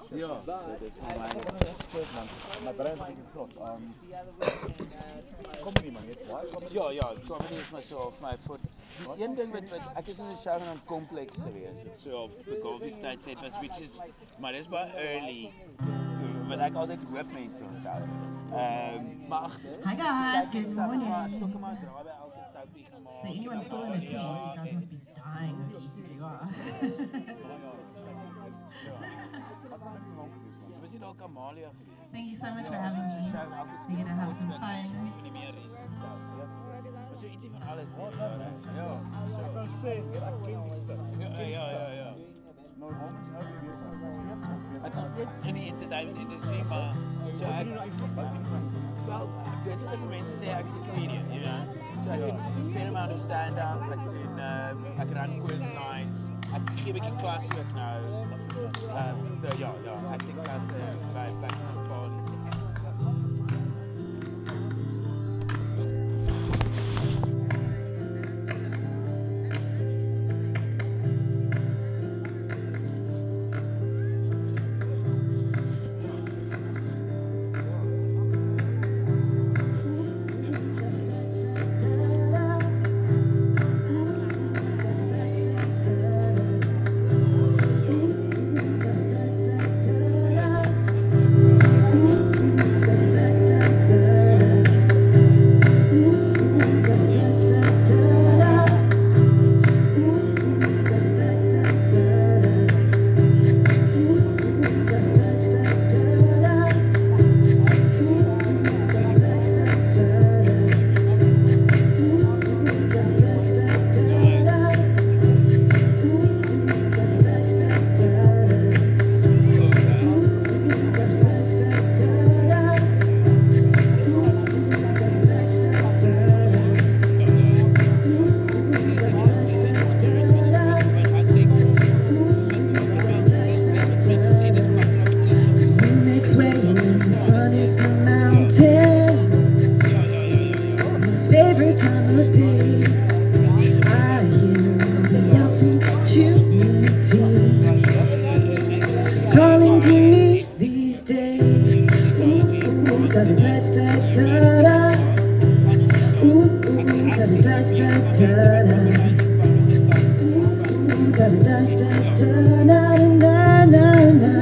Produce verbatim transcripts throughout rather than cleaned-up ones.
Ja, dit is voor mij. Maar brein is een beetje vlot. Kom nie man, jy's baie kom. Ja, ja, comedy is myself my voor. Die een ding wat wat ek is in 'n show en kompleks te wees. Dit so of the Golfie State set was which is maar dis baie early. Wat ek altyd hoop mense onthou. Ehm maar ag. Hi guys, good morning. Kom maar, draai by elke soupie gemaak. So anyone still in a tent, you guys must be dying of heat if you are. Was jy dalk Amalia geweest? Thank you so much for having me. We're gonna have some fun. Van die meer is en stuff. Was so ietsie van alles. Ja. Ek wou sê, ek ken mense. Ja, ja, ja, ja. Nou hom is nou weer besig. Het is nog steeds in die entertainment industrie, maar so ek wel, dis wat ek vir mense sê, ek is 'n comedian, you know. So ek doen 'n fair amount of stand-up, ek doen uh, ek run quiz nights, ek gee 'n bietjie klas ook nou. Uh, de, ja, ja, ek dink klas uh, by Black Paul. Calling to me these days. Ooh, da da da da da. Ooh, da da da da da. Ooh, da da da da da da da da.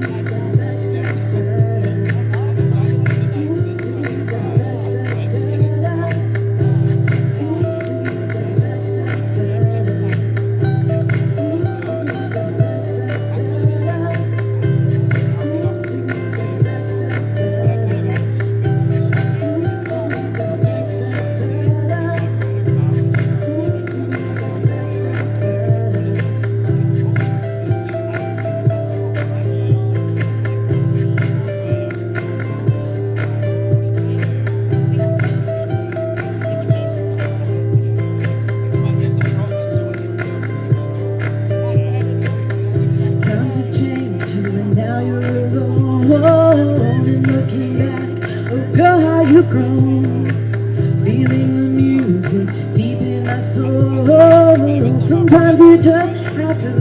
You've grown, feeling the music deep in my soul. Sometimes you just have to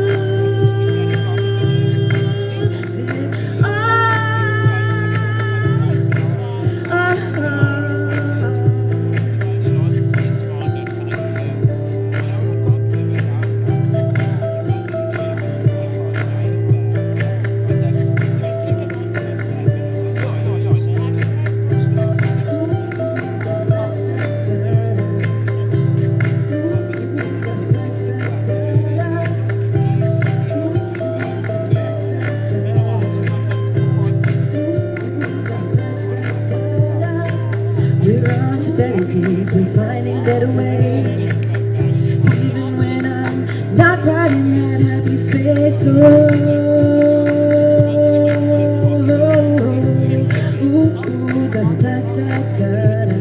lose it. Ah, ah, ah. We're finding better ways, even when I'm not quite in that happy space. Oh, oh, oh, ooh, ooh, da da da da da.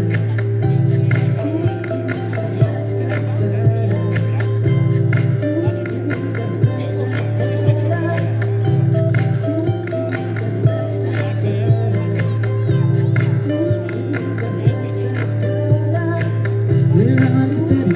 We're on to better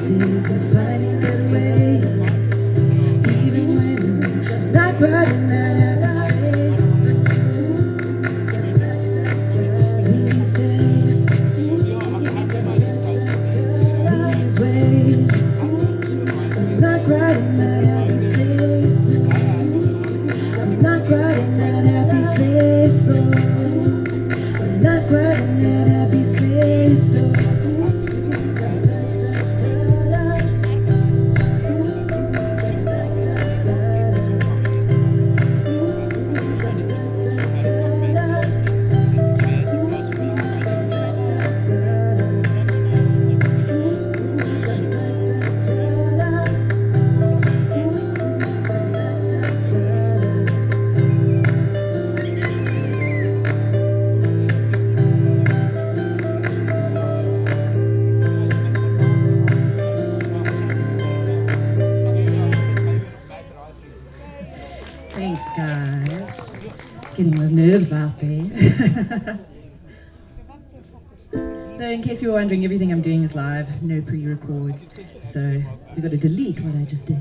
guys. Getting the nerves out there. So in case you were wondering, everything I'm doing is live, no pre-records. So we've got to delete what I just did.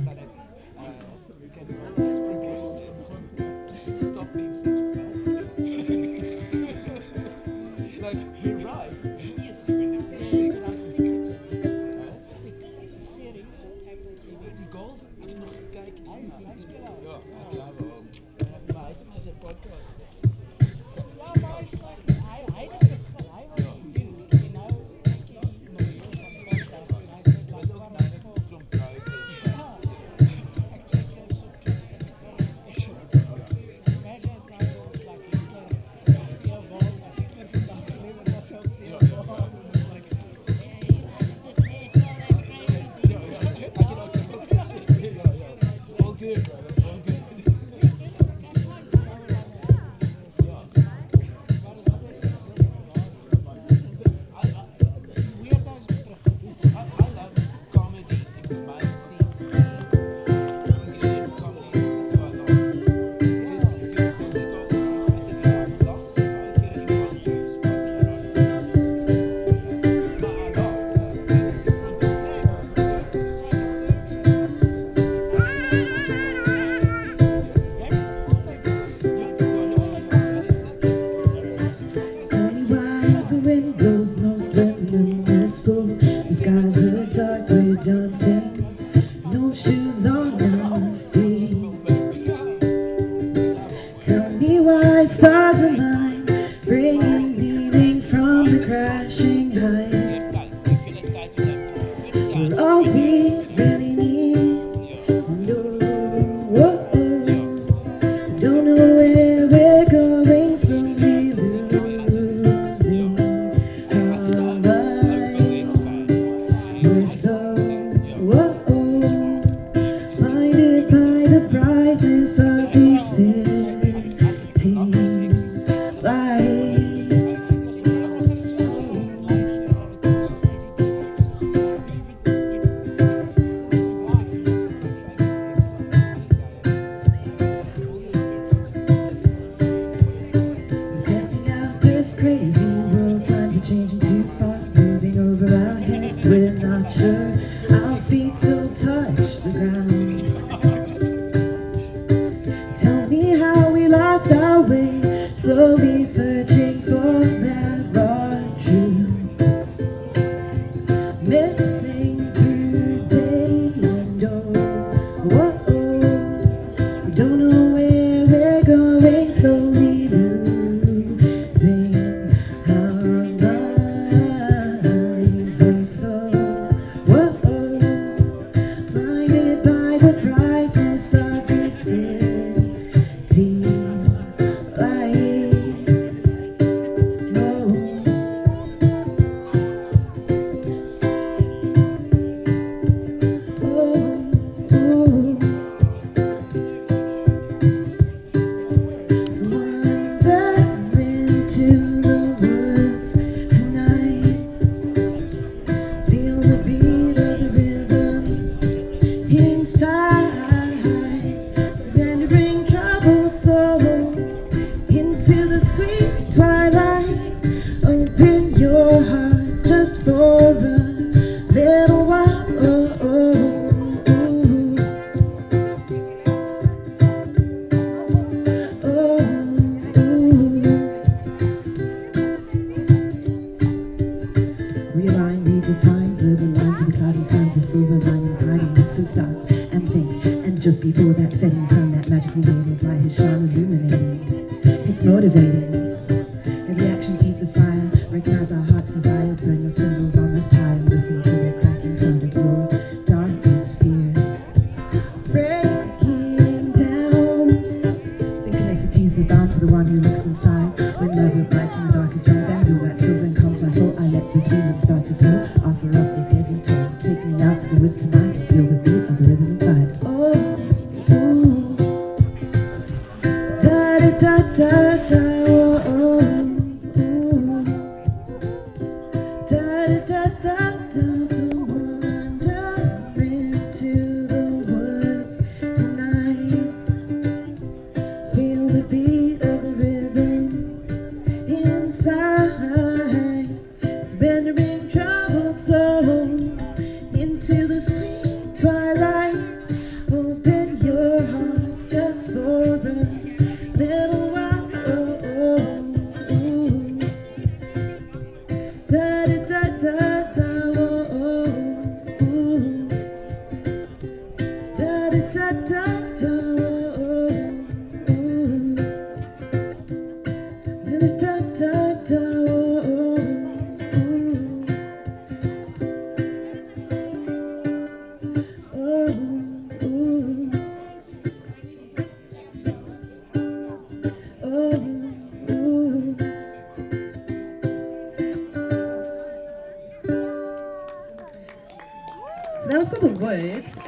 Feel the beat.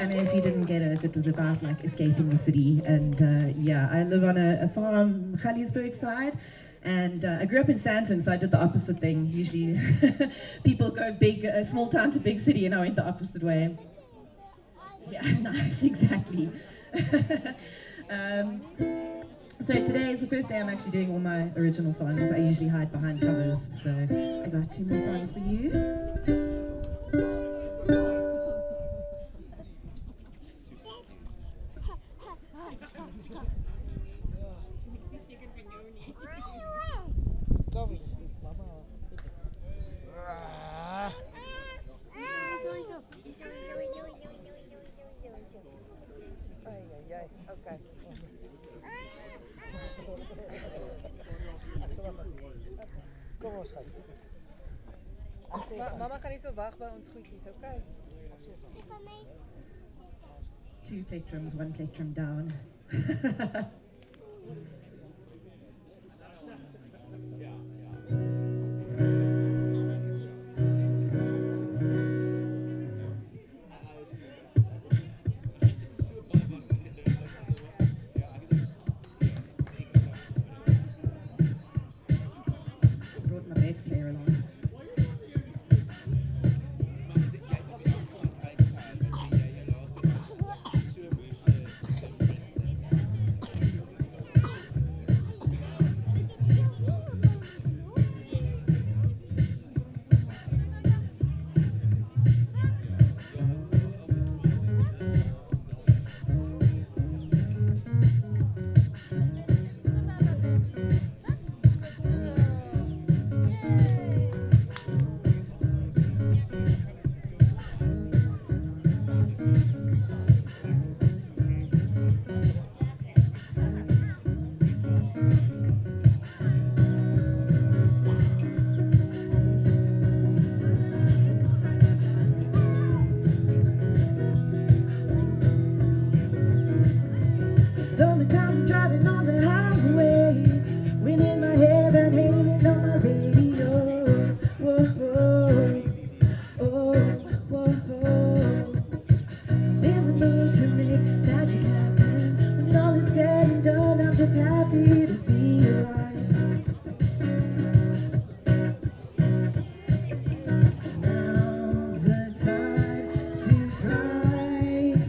and if you didn't get it, it was about like escaping the city. And uh, yeah, I live on a, a farm, Galiesburg side. And uh, I grew up in Sandton, so I did the opposite thing. Usually people go big, uh, small town to big city, and I went the opposite way. Yeah, nice, exactly. um, so today is the first day I'm actually doing all my original songs. I usually hide behind covers, so I got two more songs for you. Okay. Kom ons gaan. Ma mama gaan nie so wag by ons goedjies, okay? Two plectrums, one plectrum down. Brought my bass player along. Summertime driving on the highway, wind in my hair and hanging on my radio. Whoa, whoa, oh, whoa, whoa. I'm in the mood to make magic happen. When all is said and done, I'm just happy to be alive. Now's the time to thrive.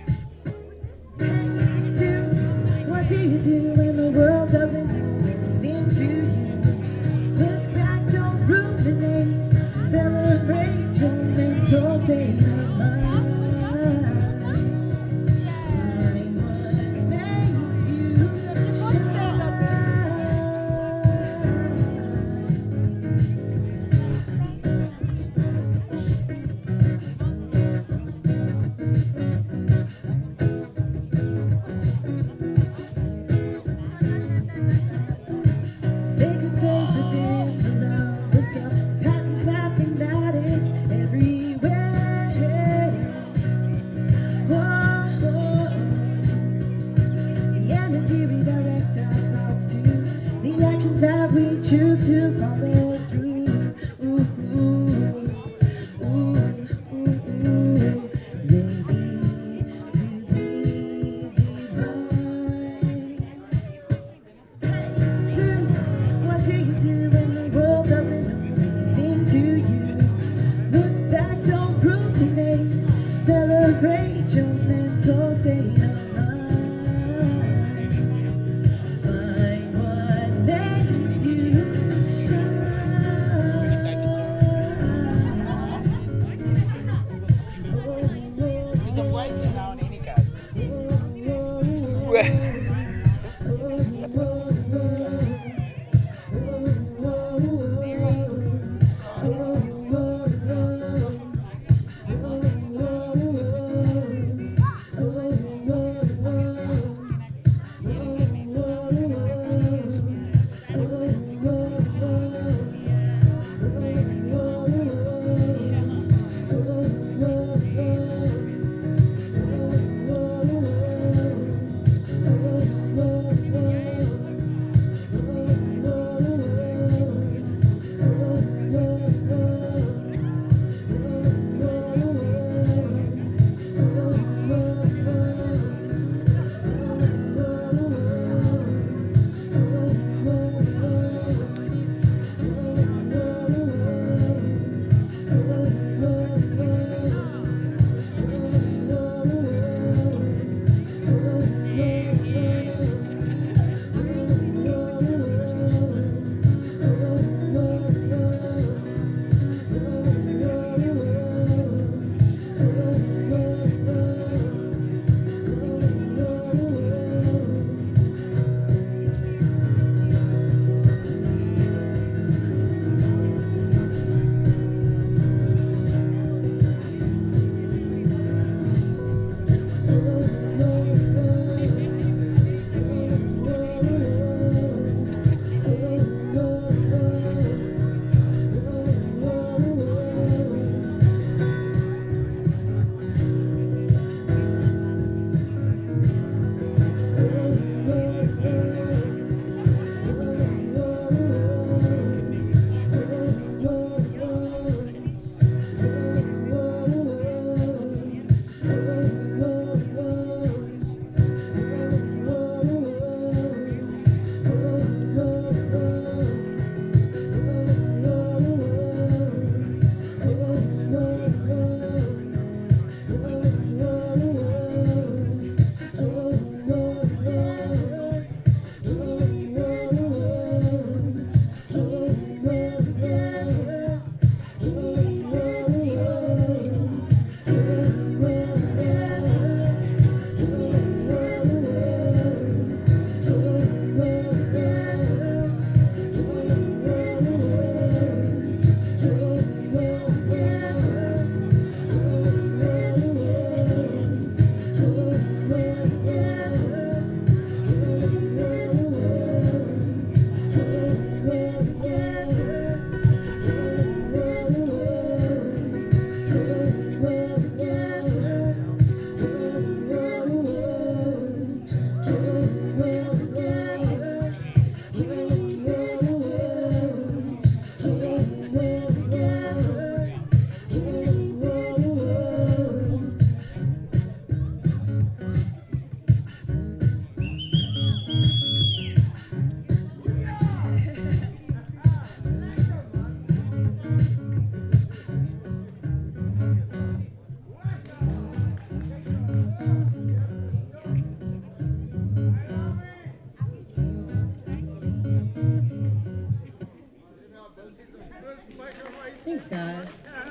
What do you do when the world doesn't do anything to you? Look back, don't ruminate. Celebrate your mental state of mind. Find what makes you shine. Sacred space within the realms of self, patterns mapping that it's everywhere. Whoa, whoa. The energy redirect our thoughts to the actions that we choose to follow through. Ooh, ooh, ooh, ooh, ooh. Maybe to the divine. Do what do you do when the world doesn't know anything to you? Look back, don't ruminate. Celebrate your mental state of mind. Find what makes you shine. Because I'm waiting now in any case. Thanks, guys.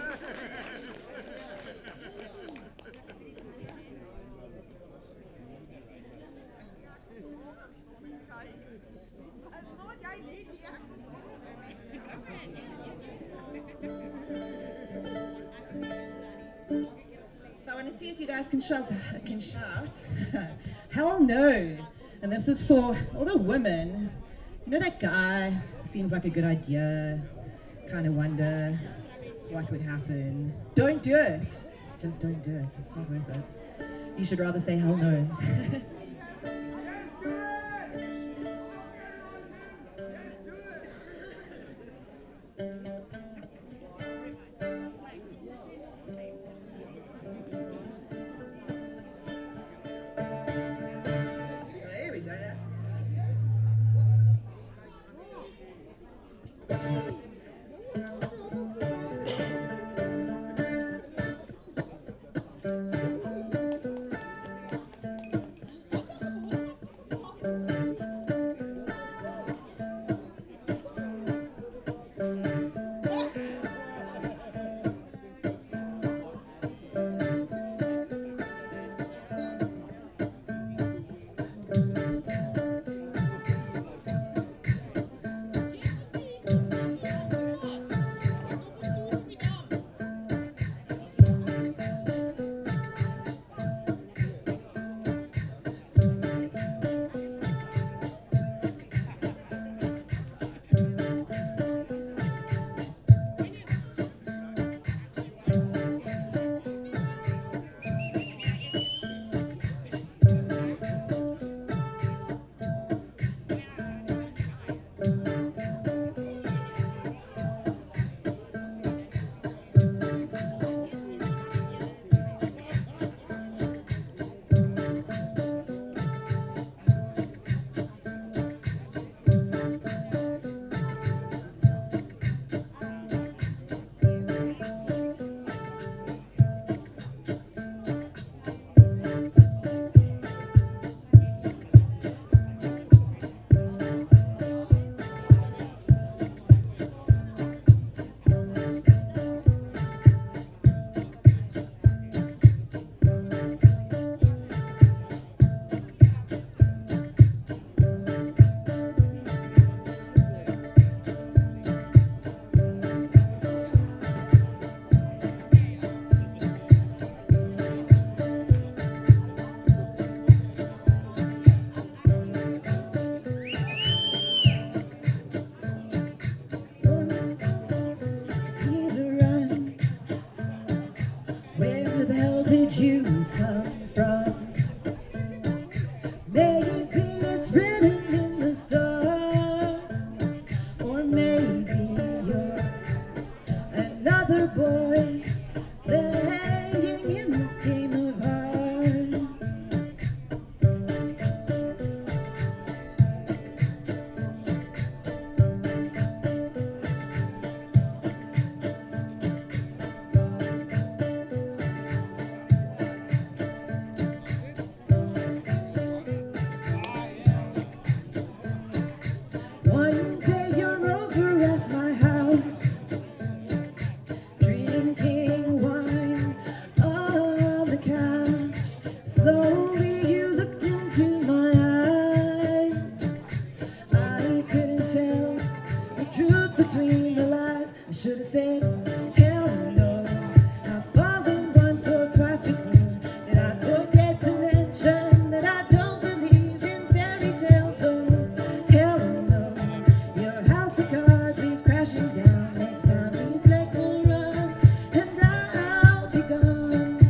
So I want to see if you guys can shout. Can shout. Hell no! And this is for all the women. You know that guy seems like a good idea. Kind of wonder what would happen. Don't do it. Just don't do it. It's not worth it. You should rather say hell no. There we go. You come from. Maybe it's written in the stars, or maybe you're another boy playing in this game of heart. One day you're over at my house, drinking wine on the couch. Slowly you looked into my eyes. I couldn't tell the truth between the lies. I should have said, hell no. I've fallen once or twice before. Did I forget to mention that I don't believe in fairy tales? So hell no. Your house of cards is crashing down. Next time these legs will run and I'll be gone.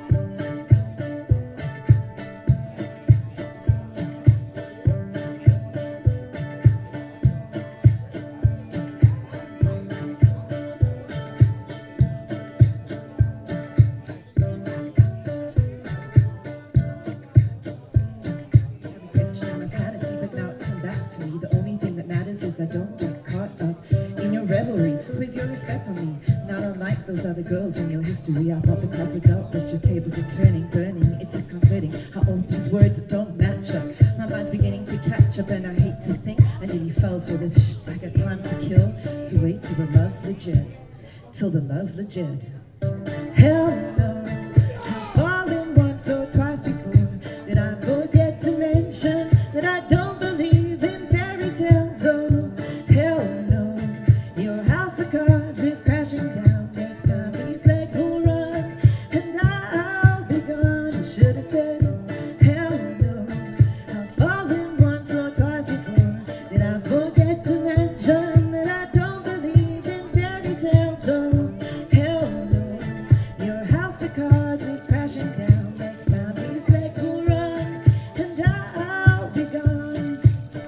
Every question my sanity, but now it's come back to me. The only thing that matters is I don't get caught up in your revelry. Where's your respect for me? Not unlike those other girls in your history. I thought the cards were dealt, but your tables are turning, burning. It's disconcerting how all these words don't match up. My mind's beginning to catch up, and I hate to think I nearly fell for this sh I got time to kill, to wait till the love's legit. till the love's legit. Hell no, I've fallen once or twice before. Did I forget to mention that I don't believe in fairy tales? Oh, hell no, your house of cards is crashing down. Next time these legs will run, and I'll be gone. You should have said, hell no, I've fallen once or twice before. Did I forget to mention that I don't believe in fairy tales? Oh, hell no, your house of cards is crashing down. Next time these legs will run, and I'll be gone.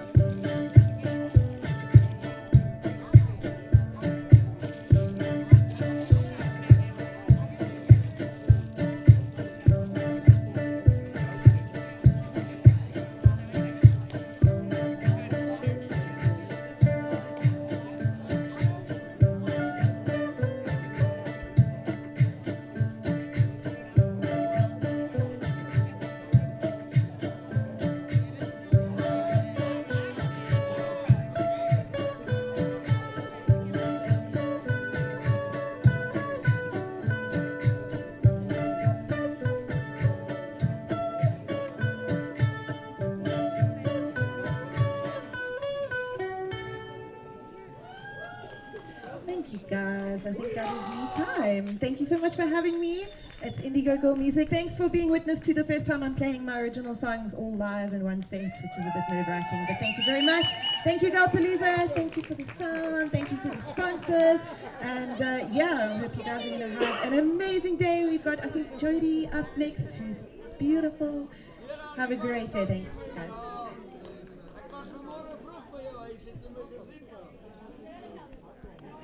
Thank you guys. I think that is me time. Thank you so much for having me. It's Indiegogo Music. Thanks for being witness to the first time I'm playing my original songs all live in one set, which is a bit nerve-wracking, but thank you very much. Thank you, Girlpalooza. Thank you for the sound. Thank you to the sponsors. And uh, yeah, I hope you guys are going to have an amazing day. We've got, I think, Jody up next, who's beautiful. Have a great day. Thanks, guys.